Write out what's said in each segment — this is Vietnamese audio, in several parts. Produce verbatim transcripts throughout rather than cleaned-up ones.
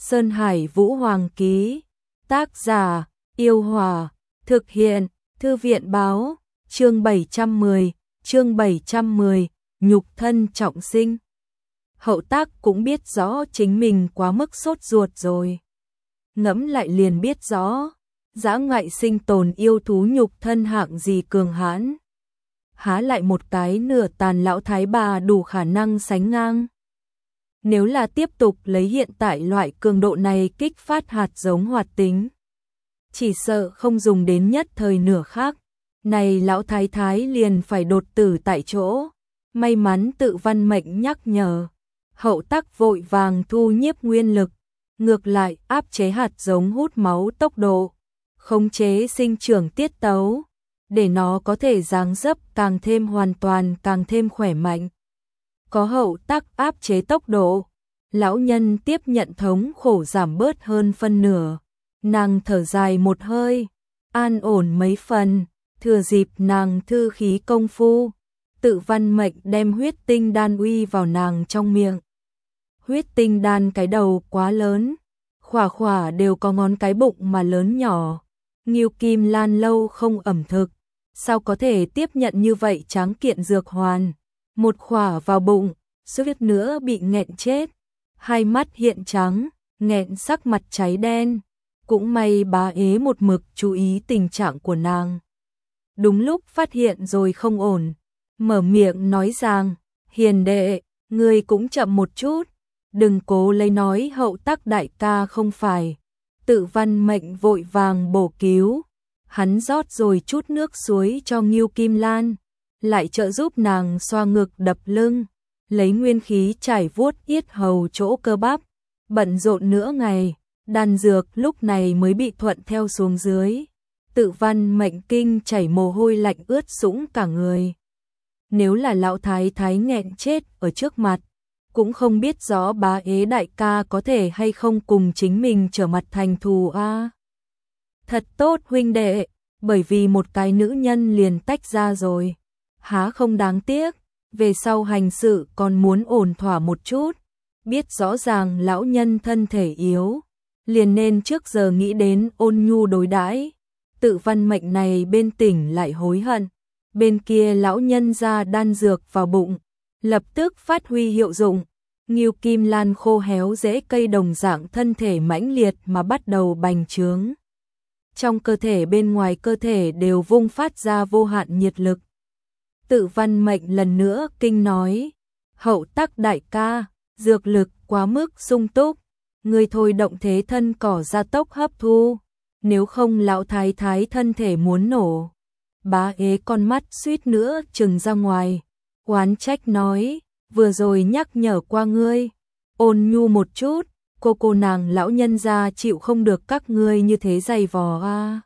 Sơn Hải Vũ Hoàng ký. Tác giả, Yêu Hòa. Thực hiện, Thư viện báo. Chương bảy trăm mười, chương bảy trăm mười, nhục thân trọng sinh. Hậu Tác cũng biết rõ chính mình quá mức sốt ruột rồi. Ngẫm lại liền biết rõ, dã ngoại sinh tồn yêu thú nhục thân hạng gì cường hãn. Há lại một cái nửa tàn lão thái bà đủ khả năng sánh ngang. Nếu là tiếp tục lấy hiện tại loại cường độ này kích phát hạt giống hoạt tính, chỉ sợ không dùng đến nhất thời nửa khắc, này lão thái thái liền phải đột tử tại chỗ. May mắn Tự Văn Mệnh nhắc nhở, Hậu Tác vội vàng thu nhiếp nguyên lực, ngược lại áp chế hạt giống hút máu tốc độ, khống chế sinh trưởng tiết tấu, để nó có thể dáng dấp càng thêm hoàn toàn, càng thêm khỏe mạnh. Có Hậu Tác áp chế tốc độ, lão nhân tiếp nhận thống khổ giảm bớt hơn phân nửa. Nàng thở dài một hơi, an ổn mấy phần, thừa dịp nàng thư khí công phu, Tự Văn Mệnh đem huyết tinh đan uy vào nàng trong miệng. Huyết tinh đan cái đầu quá lớn, khỏa khỏa đều có ngón cái bụng mà lớn nhỏ. Ngưu Kim Lan lâu không ẩm thực, sao có thể tiếp nhận như vậy tráng kiện dược hoàn. Một khỏa vào bụng, suýt nữa bị nghẹn chết. Hai mắt hiện trắng, nghẹn sắc mặt cháy đen. Cũng may bá ế một mực chú ý tình trạng của nàng. Đúng lúc phát hiện rồi không ổn, mở miệng nói rằng, Hiền đệ, ngươi cũng chậm một chút, đừng cố lấy nói Hậu Tác đại ca không phải. Tự Văn Mệnh vội vàng bổ cứu, hắn rót rồi chút nước suối cho Ngưu Kim Lan, lại trợ giúp nàng xoa ngực đập lưng, lấy nguyên khí trải vuốt yết hầu chỗ cơ bắp, bận rộn nửa ngày. Đan dược lúc này mới bị thuận theo xuống dưới. Tự Văn Mệnh kinh chảy mồ hôi lạnh ướt sũng cả người. Nếu là lão thái thái nghẹn chết ở trước mặt, cũng không biết rõ bá ế đại ca có thể hay không cùng chính mình trở mặt thành thù a. À. Thật tốt huynh đệ, bởi vì một cái nữ nhân liền tách ra rồi. Há không đáng tiếc, về sau hành sự còn muốn ổn thỏa một chút. Biết rõ ràng lão nhân thân thể yếu, liền nên trước giờ nghĩ đến ôn nhu đối đãi. Tự Văn Mệnh này bên tỉnh lại hối hận, bên kia lão nhân ra đan dược vào bụng, lập tức phát huy hiệu dụng. Ngưu Kim Lan khô héo rễ cây đồng dạng thân thể mãnh liệt mà bắt đầu bành trướng. Trong cơ thể bên ngoài cơ thể đều vung phát ra vô hạn nhiệt lực. Tự Văn Mệnh lần nữa kinh nói, Hậu Tác đại ca, dược lực quá mức sung túc. Người thôi động thế thân cỏ gia tốc hấp thu, nếu không lão thái thái thân thể muốn nổ. Bá ế con mắt suýt nữa trừng ra ngoài, oán trách nói, vừa rồi nhắc nhở qua ngươi, ôn nhu một chút, cô cô nàng lão nhân gia chịu không được các ngươi như thế dày vò a. À.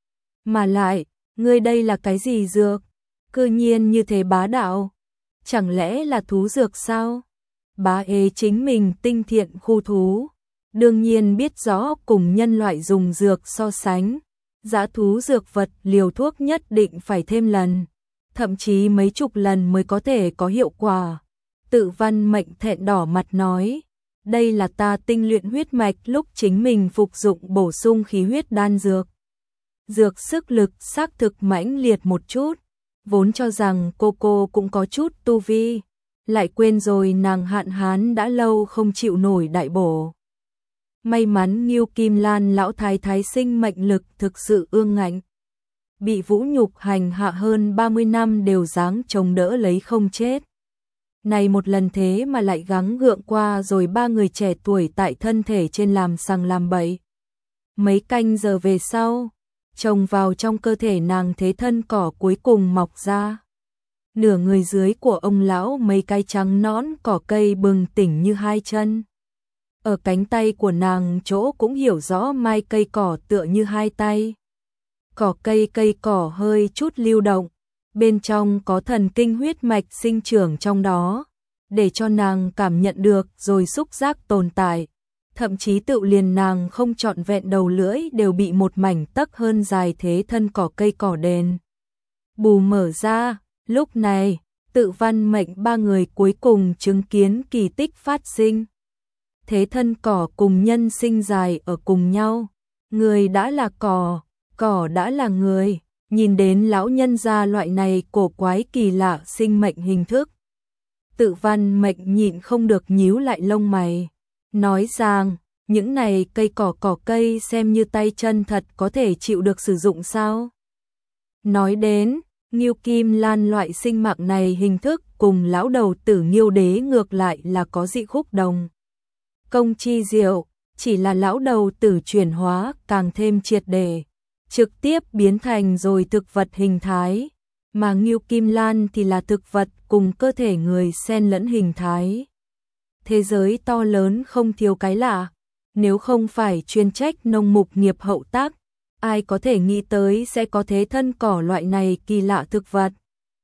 Mà lại, ngươi đây là cái gì dược? Cư nhiên như thế bá đạo, chẳng lẽ là thú dược sao? Bá ế chính mình tinh thiện khu thú, đương nhiên biết rõ cùng nhân loại dùng dược so sánh, dã thú dược vật liều thuốc nhất định phải thêm lần, thậm chí mấy chục lần mới có thể có hiệu quả. Tự Văn Mệnh thẹn đỏ mặt nói, đây là ta tinh luyện huyết mạch lúc chính mình phục dụng bổ sung khí huyết đan dược. Dược sức lực xác thực mãnh liệt một chút, vốn cho rằng cô cô cũng có chút tu vi, lại quên rồi nàng hạn hán đã lâu không chịu nổi đại bổ. May mắn Ngưu Kim Lan lão thái thái sinh mệnh lực thực sự ương ngạnh. Bị vũ nhục hành hạ hơn ba mươi năm đều dáng chống đỡ lấy không chết. Này một lần thế mà lại gắng gượng qua rồi ba người trẻ tuổi tại thân thể trên làm sằng làm bậy. Mấy canh giờ về sau, trồng vào trong cơ thể nàng thế thân cỏ cuối cùng mọc ra. Nửa người dưới của ông lão mấy cái trắng nõn cỏ cây bừng tỉnh như hai chân. Ở cánh tay của nàng chỗ cũng hiểu rõ mai cây cỏ tựa như hai tay. Cỏ cây cây cỏ hơi chút lưu động, bên trong có thần kinh huyết mạch sinh trưởng trong đó, để cho nàng cảm nhận được rồi xúc giác tồn tại. Thậm chí tự liền nàng không trọn vẹn đầu lưỡi đều bị một mảnh tấc hơn dài thế thân cỏ cây cỏ đền. Bù mở ra, lúc này, Tự Văn Mệnh ba người cuối cùng chứng kiến kỳ tích phát sinh. thế thân cỏ cùng nhân sinh dài ở cùng nhau. Người đã là cỏ, cỏ đã là người. Nhìn đến lão nhân gia loại này cổ quái kỳ lạ sinh mệnh hình thức. Tự Văn Mệnh nhịn không được nhíu lại lông mày. Nói rằng, những này cây cỏ cỏ cây xem như tay chân thật có thể chịu được sử dụng sao? Nói đến, Ngưu Kim Lan loại sinh mạng này hình thức cùng lão đầu tử Ngưu Đế ngược lại là có dị khúc đồng. Công chi diệu, chỉ là lão đầu tử chuyển hóa càng thêm triệt để, trực tiếp biến thành rồi thực vật hình thái, mà Ngưu Kim Lan thì là thực vật cùng cơ thể người xen lẫn hình thái. Thế giới to lớn không thiếu cái lạ, nếu không phải chuyên trách nông mục nghiệp hậu tác, ai có thể nghĩ tới sẽ có thế thân cỏ loại này kỳ lạ thực vật.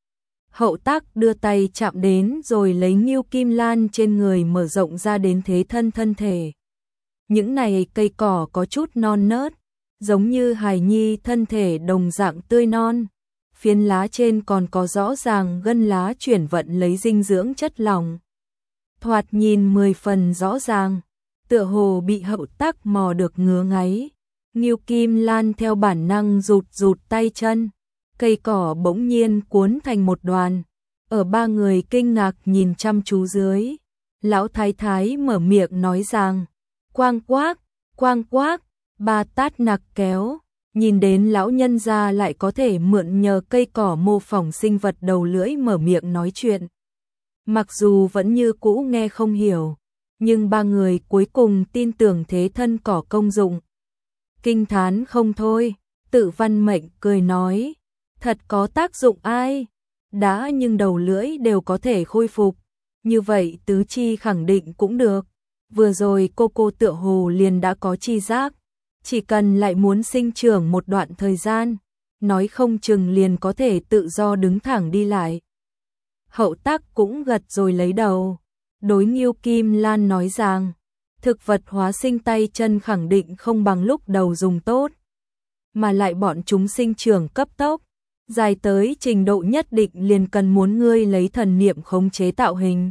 Hậu tác đưa tay chạm đến rồi lấy Ngưu Kim Lan trên người mở rộng ra đến thế thân thân thể. Những này cây cỏ có chút non nớt, giống như hài nhi thân thể đồng dạng tươi non. Phiến lá trên còn có rõ ràng gân lá chuyển vận lấy dinh dưỡng chất lỏng. Thoạt nhìn mười phần rõ ràng, tựa hồ bị hậu tác mò được ngứa ngáy. Ngưu Kim Lan theo bản năng rụt rụt tay chân, cây cỏ bỗng nhiên cuốn thành một đoàn. Ở ba người kinh ngạc nhìn chăm chú dưới, lão thái thái mở miệng nói rằng, quang quác, quang quác, ba tát nặc kéo. Nhìn đến lão nhân gia lại có thể mượn nhờ cây cỏ mô phỏng sinh vật đầu lưỡi mở miệng nói chuyện. Mặc dù vẫn như cũ nghe không hiểu, nhưng ba người cuối cùng tin tưởng thế thân cỏ công dụng. Kinh thán không thôi, Tự Văn Mệnh cười nói, thật có tác dụng ai? Đã nhưng đầu lưỡi đều có thể khôi phục, như vậy tứ chi khẳng định cũng được. Vừa rồi cô cô tựa hồ liền đã có chi giác, chỉ cần lại muốn sinh trưởng một đoạn thời gian, nói không chừng liền có thể tự do đứng thẳng đi lại. Hậu tác cũng gật rồi lấy đầu, đối Ngưu Kim Lan nói rằng, thực vật hóa sinh tay chân khẳng định không bằng lúc đầu dùng tốt, mà lại bọn chúng sinh trưởng cấp tốc, dài tới trình độ nhất định liền cần muốn ngươi lấy thần niệm khống chế tạo hình.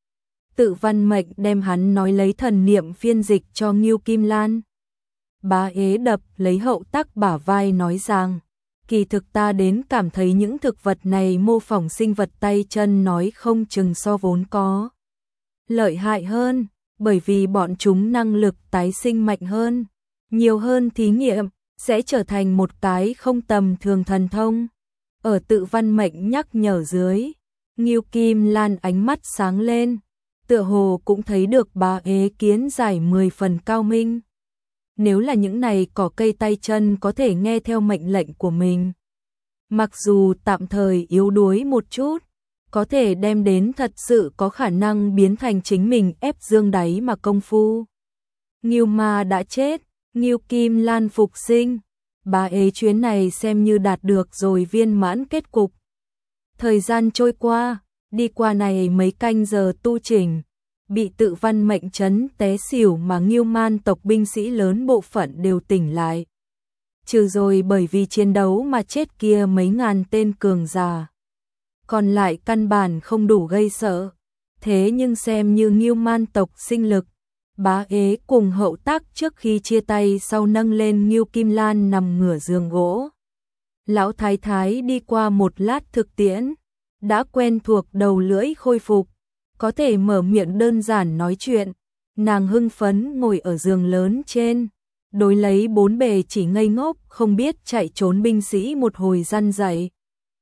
Tự Văn Mệnh đem hắn nói lấy thần niệm phiên dịch cho Ngưu Kim Lan. Bá ế đập lấy hậu tác bả vai nói rằng, kỳ thực ta đến cảm thấy những thực vật này mô phỏng sinh vật tay chân nói không chừng so vốn có lợi hại hơn, bởi vì bọn chúng năng lực tái sinh mạnh hơn, nhiều hơn thí nghiệm, sẽ trở thành một cái không tầm thường thần thông. Ở Tự Văn Mệnh nhắc nhở dưới, Ngưu Kim Lan ánh mắt sáng lên, tựa hồ cũng thấy được bá ế kiến giải mười phần cao minh. Nếu là những này cỏ cây tay chân có thể nghe theo mệnh lệnh của mình, mặc dù tạm thời yếu đuối một chút, có thể đem đến thật sự có khả năng biến thành chính mình ép dương đáy mà công phu. Ngưu Ma đã chết, Ngưu Kim Lan phục sinh, bá ế chuyến này xem như đạt được rồi viên mãn kết cục. Thời gian trôi qua, đi qua này mấy canh giờ tu chỉnh, bị Tự Văn Mệnh chấn té xỉu mà Ngưu Man tộc binh sĩ lớn bộ phận đều tỉnh lại. Trừ rồi bởi vì chiến đấu mà chết kia mấy ngàn tên cường giả, còn lại căn bản không đủ gây sợ. Thế nhưng xem như Ngưu Man tộc sinh lực, bá ế cùng hậu tác trước khi chia tay sau nâng lên Ngưu Kim Lan nằm ngửa giường gỗ. Lão thái thái đi qua một lát thực tiễn, đã quen thuộc đầu lưỡi khôi phục, có thể mở miệng đơn giản nói chuyện. Nàng hưng phấn ngồi ở giường lớn trên, đối lấy bốn bề chỉ ngây ngốc không biết chạy trốn binh sĩ một hồi răn dạy.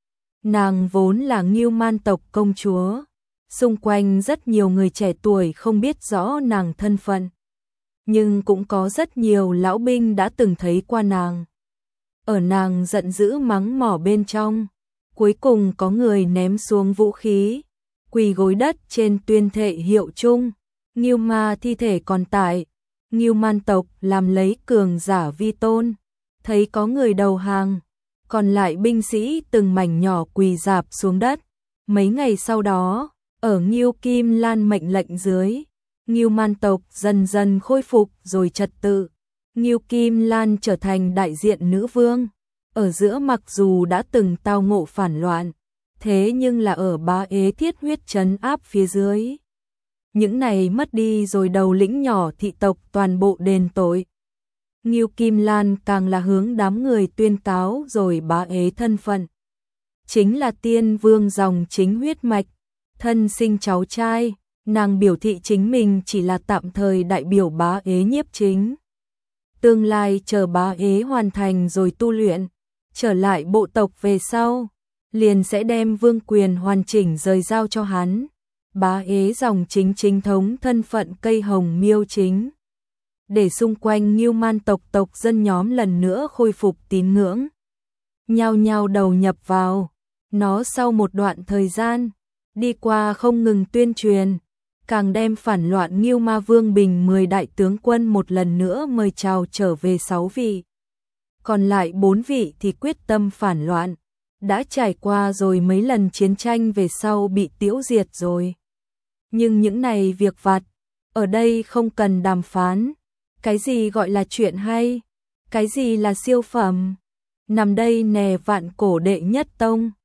Nàng vốn là Ngưu Man tộc công chúa, xung quanh rất nhiều người trẻ tuổi không biết rõ nàng thân phận, nhưng cũng có rất nhiều lão binh đã từng thấy qua nàng. Ở nàng giận dữ mắng mỏ bên trong, cuối cùng có người ném xuống vũ khí, quỳ gối đất trên tuyên thệ hiệu chung, Ngưu Ma thi thể còn tại, Ngưu Man tộc làm lấy cường giả vi tôn. Thấy có người đầu hàng, còn lại binh sĩ từng mảnh nhỏ quỳ rạp xuống đất. Mấy ngày sau đó, ở Ngưu Kim Lan mệnh lệnh dưới, Ngưu Man tộc dần dần khôi phục rồi trật tự. Ngưu Kim Lan trở thành đại diện nữ vương. Ở giữa mặc dù đã từng tao ngộ phản loạn, thế nhưng là ở bá ế thiết huyết trấn áp phía dưới. những này mất đi rồi đầu lĩnh nhỏ thị tộc toàn bộ đền tội. Ngưu Kim Lan càng là hướng đám người tuyên cáo rồi bá ế thân phận. Chính là tiên vương dòng chính huyết mạch, thân sinh cháu trai, nàng biểu thị chính mình chỉ là tạm thời đại biểu bá ế nhiếp chính. Tương lai chờ bá ế hoàn thành rồi tu luyện, trở lại bộ tộc về sau, liền sẽ đem vương quyền hoàn chỉnh rời giao cho hắn. Bá ế dòng chính chính thống thân phận cây hồng miêu chính. Để xung quanh Ngưu Man tộc tộc dân nhóm lần nữa khôi phục tín ngưỡng. Nhao nhao đầu nhập vào. Nó sau một đoạn thời gian, đi qua không ngừng tuyên truyền, càng đem phản loạn Ngưu Ma Vương Bình mười đại tướng quân một lần nữa mời chào trở về sáu vị. Còn lại bốn vị thì quyết tâm phản loạn, đã trải qua rồi mấy lần chiến tranh về sau bị tiêu diệt rồi. Nhưng những này việc vặt, ở đây không cần đàm phán. Cái gì gọi là chuyện hay? Cái gì là siêu phẩm? Nằm đây nè vạn cổ đệ nhất tông.